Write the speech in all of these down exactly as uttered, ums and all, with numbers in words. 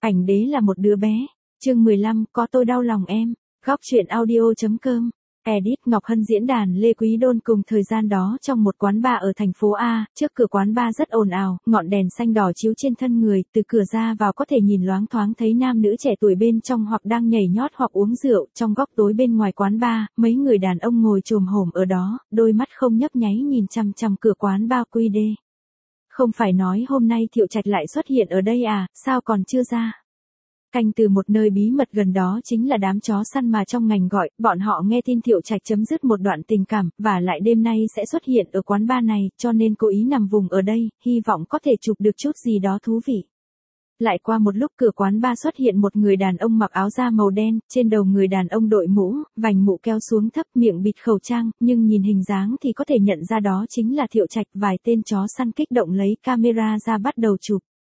Ảnh đế là một đứa bé. Chương mười lăm, có tôi đau lòng em. Góc truyện audio.com. Edit Ngọc Hân diễn đàn Lê Quý Đôn cùng thời gian đó trong một quán bar ở thành phố A, trước cửa quán bar rất ồn ào, ngọn đèn xanh đỏ chiếu trên thân người, từ cửa ra vào có thể nhìn loáng thoáng thấy nam nữ trẻ tuổi bên trong hoặc đang nhảy nhót hoặc uống rượu, trong góc tối bên ngoài quán bar, mấy người đàn ông ngồi chồm hổm ở đó, đôi mắt không nhấp nháy nhìn chằm chằm cửa quán bar quy đê. Không phải nói hôm nay Thiệu Trạch lại xuất hiện ở đây à, sao còn chưa ra? Canh từ một nơi bí mật gần đó chính là đám chó săn mà trong ngành gọi, bọn họ nghe tin Thiệu Trạch chấm dứt một đoạn tình cảm, và lại đêm nay sẽ xuất hiện ở quán bar này, cho nên cố ý nằm vùng ở đây, hy vọng có thể chụp được chút gì đó thú vị. Lại qua một lúc cửa quán bar xuất hiện một người đàn ông mặc áo da màu đen, trên đầu người đàn ông đội mũ, vành mũ kéo xuống thấp, miệng bịt khẩu trang, nhưng nhìn hình dáng thì có thể nhận ra đó chính là Thiệu Trạch. Vài tên chó săn kích động lấy camera ra bắt đầu chụp.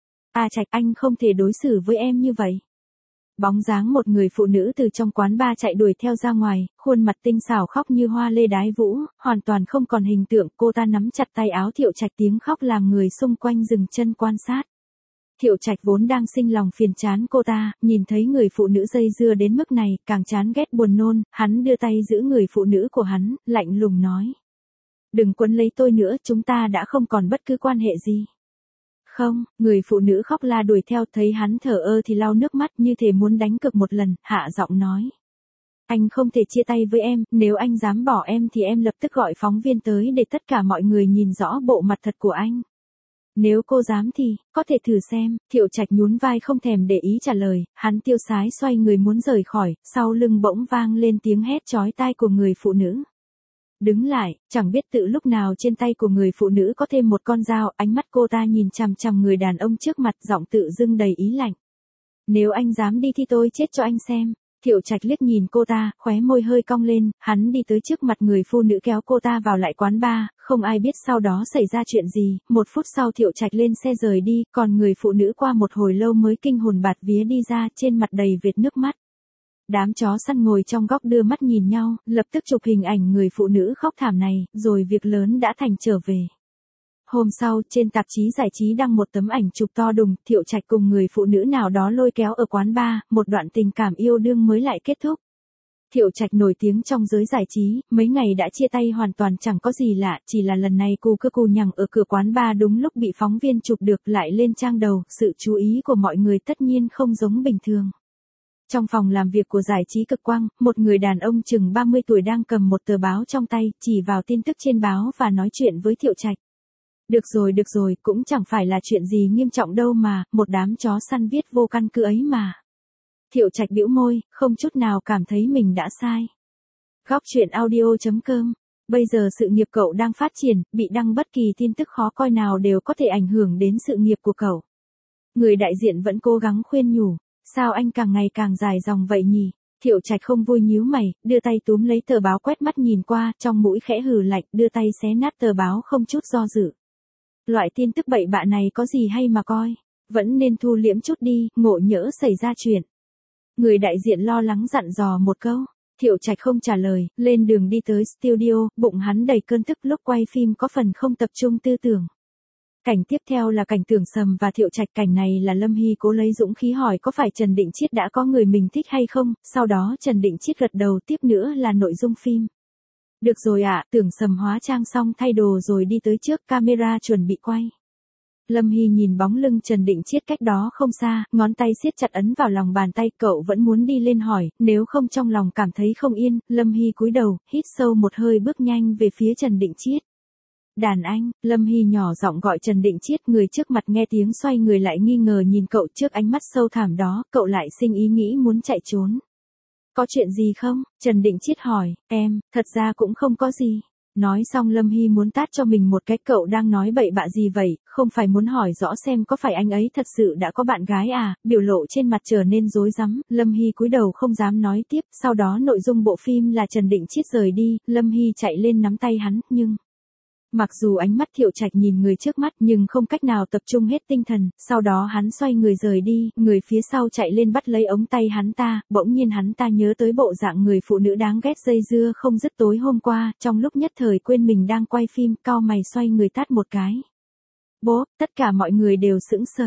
À Trạch, anh không thể đối xử với em như vậy. Bóng dáng một người phụ nữ từ trong quán bar chạy đuổi theo ra ngoài, khuôn mặt tinh xảo khóc như hoa lê đái vũ, hoàn toàn không còn hình tượng. Cô ta nắm chặt tay áo Thiệu Trạch, tiếng khóc làm người xung quanh dừng chân quan sát. Thiệu Trạch vốn đang sinh lòng phiền chán cô ta, nhìn thấy người phụ nữ dây dưa đến mức này, càng chán ghét buồn nôn, hắn đưa tay giữ người phụ nữ của hắn, lạnh lùng nói. Đừng quấn lấy tôi nữa, chúng ta đã không còn bất cứ quan hệ gì. Không, người phụ nữ khóc la đuổi theo, thấy hắn thở ơ thì lau nước mắt như thể muốn đánh cược một lần, hạ giọng nói. Anh không thể chia tay với em, nếu anh dám bỏ em thì em lập tức gọi phóng viên tới để tất cả mọi người nhìn rõ bộ mặt thật của anh. Nếu cô dám thì, có thể thử xem. Thiệu Trạch nhún vai không thèm để ý trả lời, hắn tiêu sái xoay người muốn rời khỏi, sau lưng bỗng vang lên tiếng hét chói tai của người phụ nữ. Đứng lại, chẳng biết tự lúc nào trên tay của người phụ nữ có thêm một con dao, ánh mắt cô ta nhìn chằm chằm người đàn ông trước mặt, giọng tự dưng đầy ý lạnh. Nếu anh dám đi thì tôi chết cho anh xem. Thiệu Trạch liếc nhìn cô ta, khóe môi hơi cong lên, hắn đi tới trước mặt người phụ nữ kéo cô ta vào lại quán bar, không ai biết sau đó xảy ra chuyện gì. Một phút sau Thiệu Trạch lên xe rời đi, còn người phụ nữ qua một hồi lâu mới kinh hồn bạt vía đi ra, trên mặt đầy vệt nước mắt. Đám chó săn ngồi trong góc đưa mắt nhìn nhau, lập tức chụp hình ảnh người phụ nữ khóc thảm này, rồi việc lớn đã thành trở về. Hôm sau, trên tạp chí giải trí đăng một tấm ảnh chụp to đùng, Thiệu Trạch cùng người phụ nữ nào đó lôi kéo ở quán bar, một đoạn tình cảm yêu đương mới lại kết thúc. Thiệu Trạch nổi tiếng trong giới giải trí, mấy ngày đã chia tay hoàn toàn chẳng có gì lạ, chỉ là lần này cù cứ cù nhằng ở cửa quán bar đúng lúc bị phóng viên chụp được lại lên trang đầu, sự chú ý của mọi người tất nhiên không giống bình thường. Trong phòng làm việc của giải trí Cực Quang, một người đàn ông chừng ba mươi tuổi đang cầm một tờ báo trong tay, chỉ vào tin tức trên báo và nói chuyện với Thiệu Trạch. Được rồi được rồi, cũng chẳng phải là chuyện gì nghiêm trọng đâu mà, một đám chó săn viết vô căn cứ ấy mà. Thiệu Trạch bĩu môi, không chút nào cảm thấy mình đã sai. Góc truyện audio.com. Bây giờ sự nghiệp cậu đang phát triển, bị đăng bất kỳ tin tức khó coi nào đều có thể ảnh hưởng đến sự nghiệp của cậu. Người đại diện vẫn cố gắng khuyên nhủ. Sao anh càng ngày càng dài dòng vậy nhỉ? Thiệu Trạch không vui nhíu mày, đưa tay túm lấy tờ báo quét mắt nhìn qua, trong mũi khẽ hừ lạnh, đưa tay xé nát tờ báo không chút do dự. Loại tin tức bậy bạ này có gì hay mà coi, vẫn nên thu liễm chút đi, ngộ nhỡ xảy ra chuyện. Người đại diện lo lắng dặn dò một câu, Thiệu Trạch không trả lời, lên đường đi tới studio, bụng hắn đầy cơn tức, lúc quay phim có phần không tập trung tư tưởng. Cảnh tiếp theo là cảnh Tưởng Sầm và Thiệu Trạch, cảnh này là Lâm Hy cố lấy dũng khí hỏi có phải Trần Định Chiết đã có người mình thích hay không, sau đó Trần Định Chiết gật đầu, tiếp nữa là nội dung phim. Được rồi ạ, à, Tưởng Sầm hóa trang xong thay đồ rồi đi tới trước camera chuẩn bị quay. Lâm Hy nhìn bóng lưng Trần Định Chiết cách đó không xa, ngón tay siết chặt ấn vào lòng bàn tay, cậu vẫn muốn đi lên hỏi, nếu không trong lòng cảm thấy không yên. Lâm Hy cúi đầu, hít sâu một hơi bước nhanh về phía Trần Định Chiết. Đàn anh, Lâm Hy nhỏ giọng gọi Trần Định Chiết, người trước mặt nghe tiếng xoay người lại nghi ngờ nhìn cậu, trước ánh mắt sâu thẳm đó, cậu lại sinh ý nghĩ muốn chạy trốn. Có chuyện gì không? Trần Định Chiết hỏi, em, thật ra cũng không có gì. Nói xong Lâm Hy muốn tát cho mình một cái, cậu đang nói bậy bạ gì vậy, không phải muốn hỏi rõ xem có phải anh ấy thật sự đã có bạn gái à, biểu lộ trên mặt trở nên rối rắm. Lâm Hy cúi đầu không dám nói tiếp, sau đó nội dung bộ phim là Trần Định Chiết rời đi, Lâm Hy chạy lên nắm tay hắn, nhưng... Mặc dù ánh mắt Thiệu Trạch nhìn người trước mắt nhưng không cách nào tập trung hết tinh thần, sau đó hắn xoay người rời đi, người phía sau chạy lên bắt lấy ống tay hắn ta, bỗng nhiên hắn ta nhớ tới bộ dạng người phụ nữ đáng ghét dây dưa không dứt tối hôm qua, trong lúc nhất thời quên mình đang quay phim, cau mày xoay người tát một cái. Bố, tất cả mọi người đều sững sờ.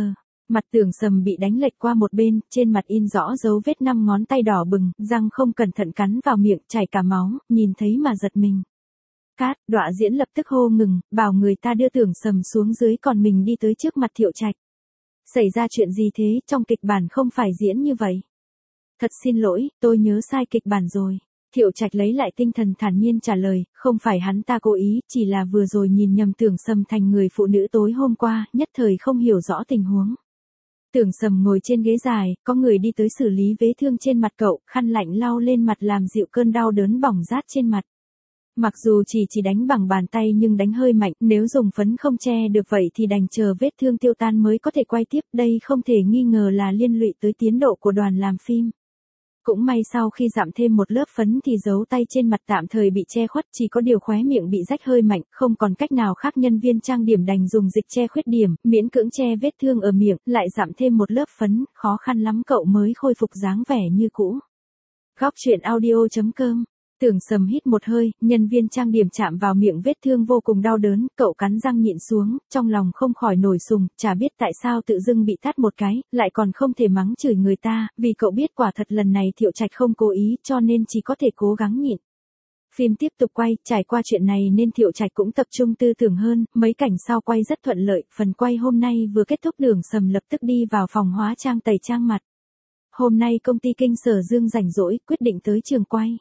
Mặt Tưởng Sầm bị đánh lệch qua một bên, trên mặt in rõ dấu vết năm ngón tay đỏ bừng, răng không cẩn thận cắn vào miệng, chảy cả máu, nhìn thấy mà giật mình. Cát, đọa diễn lập tức hô ngừng, bảo người ta đưa Tưởng Sầm xuống dưới còn mình đi tới trước mặt Thiệu Trạch. Xảy ra chuyện gì thế, trong kịch bản không phải diễn như vậy. Thật xin lỗi, tôi nhớ sai kịch bản rồi. Thiệu Trạch lấy lại tinh thần thản nhiên trả lời, không phải hắn ta cố ý, chỉ là vừa rồi nhìn nhầm Tưởng Sầm thành người phụ nữ tối hôm qua, nhất thời không hiểu rõ tình huống. Tưởng Sầm ngồi trên ghế dài, có người đi tới xử lý vết thương trên mặt cậu, khăn lạnh lau lên mặt làm dịu cơn đau đớn bỏng rát trên mặt. Mặc dù chỉ chỉ đánh bằng bàn tay nhưng đánh hơi mạnh, nếu dùng phấn không che được vậy thì đành chờ vết thương tiêu tan mới có thể quay tiếp, đây không thể nghi ngờ là liên lụy tới tiến độ của đoàn làm phim. Cũng may sau khi giảm thêm một lớp phấn thì dấu tay trên mặt tạm thời bị che khuất, chỉ có điều khóe miệng bị rách hơi mạnh, không còn cách nào khác nhân viên trang điểm đành dùng dịch che khuyết điểm, miễn cưỡng che vết thương ở miệng, lại giảm thêm một lớp phấn, khó khăn lắm cậu mới khôi phục dáng vẻ như cũ. Góc truyện audio chấm com. Tưởng Sầm hít một hơi, nhân viên trang điểm chạm vào miệng vết thương vô cùng đau đớn, cậu cắn răng nhịn xuống, trong lòng không khỏi nổi sùng, chả biết tại sao tự dưng bị tát một cái, lại còn không thể mắng chửi người ta, vì cậu biết quả thật lần này Thiệu Trạch không cố ý, cho nên chỉ có thể cố gắng nhịn. Phim tiếp tục quay, trải qua chuyện này nên Thiệu Trạch cũng tập trung tư tưởng hơn, mấy cảnh sau quay rất thuận lợi, phần quay hôm nay vừa kết thúc Tưởng Sầm lập tức đi vào phòng hóa trang tẩy trang mặt. Hôm nay công ty Kinh Sở Dương rảnh rỗi, quyết định tới trường quay.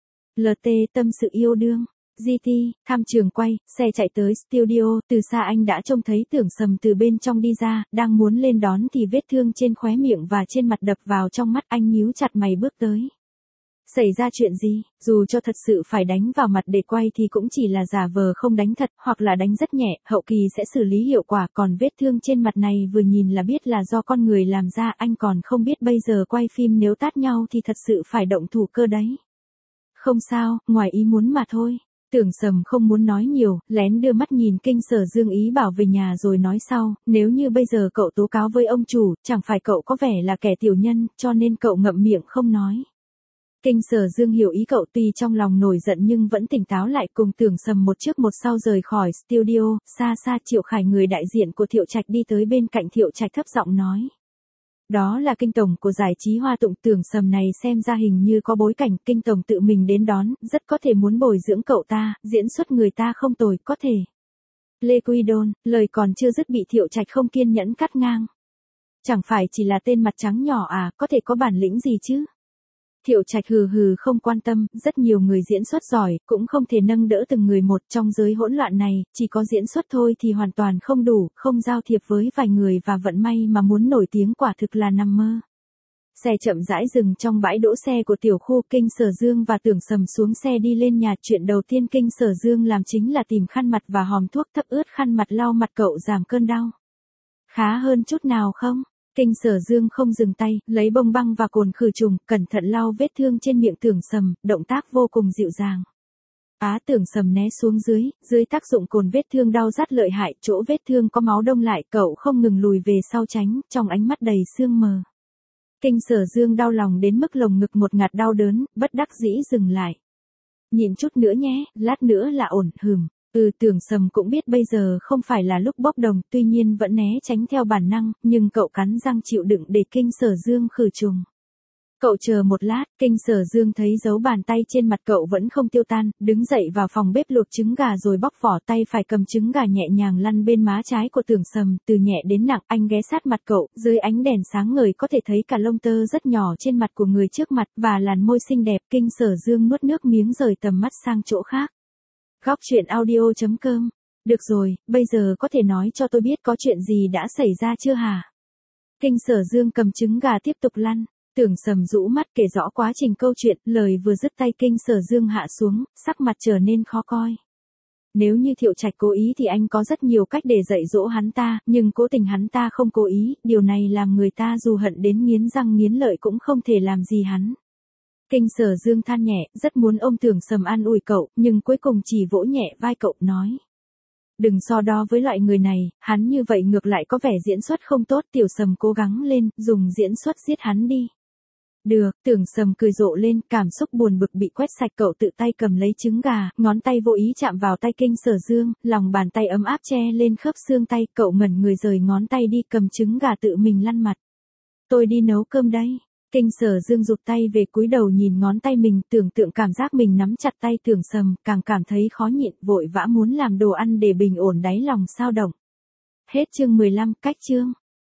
lờ tê tâm sự yêu đương, giê tê, thăm trường quay, xe chạy tới studio, từ xa anh đã trông thấy Tưởng Sầm từ bên trong đi ra, đang muốn lên đón thì vết thương trên khóe miệng và trên mặt đập vào trong mắt anh nhíu chặt mày bước tới. Xảy ra chuyện gì, dù cho thật sự phải đánh vào mặt để quay thì cũng chỉ là giả vờ không đánh thật, hoặc là đánh rất nhẹ, hậu kỳ sẽ xử lý hiệu quả, còn vết thương trên mặt này vừa nhìn là biết là do con người làm ra, anh còn không biết bây giờ quay phim nếu tát nhau thì thật sự phải động thủ cơ đấy. Không sao, ngoài ý muốn mà thôi. Tưởng Sầm không muốn nói nhiều, lén đưa mắt nhìn Kinh Sở Dương ý bảo về nhà rồi nói sau, nếu như bây giờ cậu tố cáo với ông chủ, chẳng phải cậu có vẻ là kẻ tiểu nhân, cho nên cậu ngậm miệng không nói. Kinh Sở Dương hiểu ý cậu, tuy trong lòng nổi giận nhưng vẫn tỉnh táo lại, cùng Tưởng Sầm một trước một sau rời khỏi studio, xa xa Triệu Khải người đại diện của Thiệu Trạch đi tới bên cạnh Thiệu Trạch thấp giọng nói. Đó là Kinh tổng của giải trí Hoa Tụng. Tưởng Sầm này xem ra hình như có bối cảnh, Kinh tổng tự mình đến đón, rất có thể muốn bồi dưỡng cậu ta, diễn xuất người ta không tồi, có thể. Lê Quy Đôn, lời còn chưa dứt bị Thiệu Trạch không kiên nhẫn cắt ngang. Chẳng phải chỉ là tên mặt trắng nhỏ à, có thể có bản lĩnh gì chứ? Thiệu Trạch hừ hừ không quan tâm, rất nhiều người diễn xuất giỏi, cũng không thể nâng đỡ từng người một, trong giới hỗn loạn này, chỉ có diễn xuất thôi thì hoàn toàn không đủ, không giao thiệp với vài người và vận may mà muốn nổi tiếng quả thực là nằm mơ. Xe chậm rãi dừng trong bãi đỗ xe của tiểu khu, Kinh Sở Dương và Tưởng Sầm xuống xe đi lên nhà, chuyện đầu tiên Kinh Sở Dương làm chính là tìm khăn mặt và hòm thuốc thấp ướt khăn mặt lau mặt cậu giảm cơn đau. Khá hơn chút nào không? Kinh Sở Dương không dừng tay, lấy bông băng và cồn khử trùng, cẩn thận lau vết thương trên miệng Tưởng Sầm, động tác vô cùng dịu dàng. Á Tưởng Sầm né xuống dưới, dưới tác dụng cồn vết thương đau rát lợi hại, chỗ vết thương có máu đông lại, cậu không ngừng lùi về sau tránh, trong ánh mắt đầy sương mờ. Kinh Sở Dương đau lòng đến mức lồng ngực một ngạt đau đớn, bất đắc dĩ dừng lại. Nhịn chút nữa nhé, lát nữa là ổn, hừm. Ừ, Tưởng Sầm cũng biết bây giờ không phải là lúc bốc đồng, tuy nhiên vẫn né tránh theo bản năng, nhưng cậu cắn răng chịu đựng để Kinh Sở Dương khử trùng. Cậu chờ một lát, Kinh Sở Dương thấy dấu bàn tay trên mặt cậu vẫn không tiêu tan, đứng dậy vào phòng bếp luộc trứng gà rồi bóc vỏ, tay phải cầm trứng gà nhẹ nhàng lăn bên má trái của Tưởng Sầm, từ nhẹ đến nặng, anh ghé sát mặt cậu, dưới ánh đèn sáng ngời có thể thấy cả lông tơ rất nhỏ trên mặt của người trước mặt, và làn môi xinh đẹp. Kinh Sở Dương nuốt nước miếng rời tầm mắt sang chỗ khác. Góc truyện audio chấm com. Được rồi, bây giờ có thể nói cho tôi biết có chuyện gì đã xảy ra chưa hả? Kinh Sở Dương cầm trứng gà tiếp tục lăn. Tưởng Sầm rũ mắt kể rõ quá trình câu chuyện, lời vừa dứt tay Kinh Sở Dương hạ xuống, sắc mặt trở nên khó coi. Nếu như Thiệu Trạch cố ý thì anh có rất nhiều cách để dạy dỗ hắn ta, nhưng cố tình hắn ta không cố ý, điều này làm người ta dù hận đến nghiến răng nghiến lợi cũng không thể làm gì hắn. Kinh Sở Dương than nhẹ, rất muốn ôm Tưởng Sầm an ủi cậu, nhưng cuối cùng chỉ vỗ nhẹ vai cậu, nói. Đừng so đo với loại người này, hắn như vậy ngược lại có vẻ diễn xuất không tốt, Tiểu Sầm cố gắng lên, dùng diễn xuất giết hắn đi. Được, Tưởng Sầm cười rộ lên, cảm xúc buồn bực bị quét sạch, cậu tự tay cầm lấy trứng gà, ngón tay vô ý chạm vào tay Kinh Sở Dương, lòng bàn tay ấm áp che lên khớp xương tay, cậu ngẩn người rời ngón tay đi cầm trứng gà tự mình lăn mặt. Tôi đi nấu cơm đây. Kinh Sở Dương rụt tay về cúi đầu nhìn ngón tay mình, tưởng tượng cảm giác mình nắm chặt tay Tưởng Sầm, càng cảm thấy khó nhịn, vội vã muốn làm đồ ăn để bình ổn đáy lòng xao động. Hết chương mười lăm, cách chương.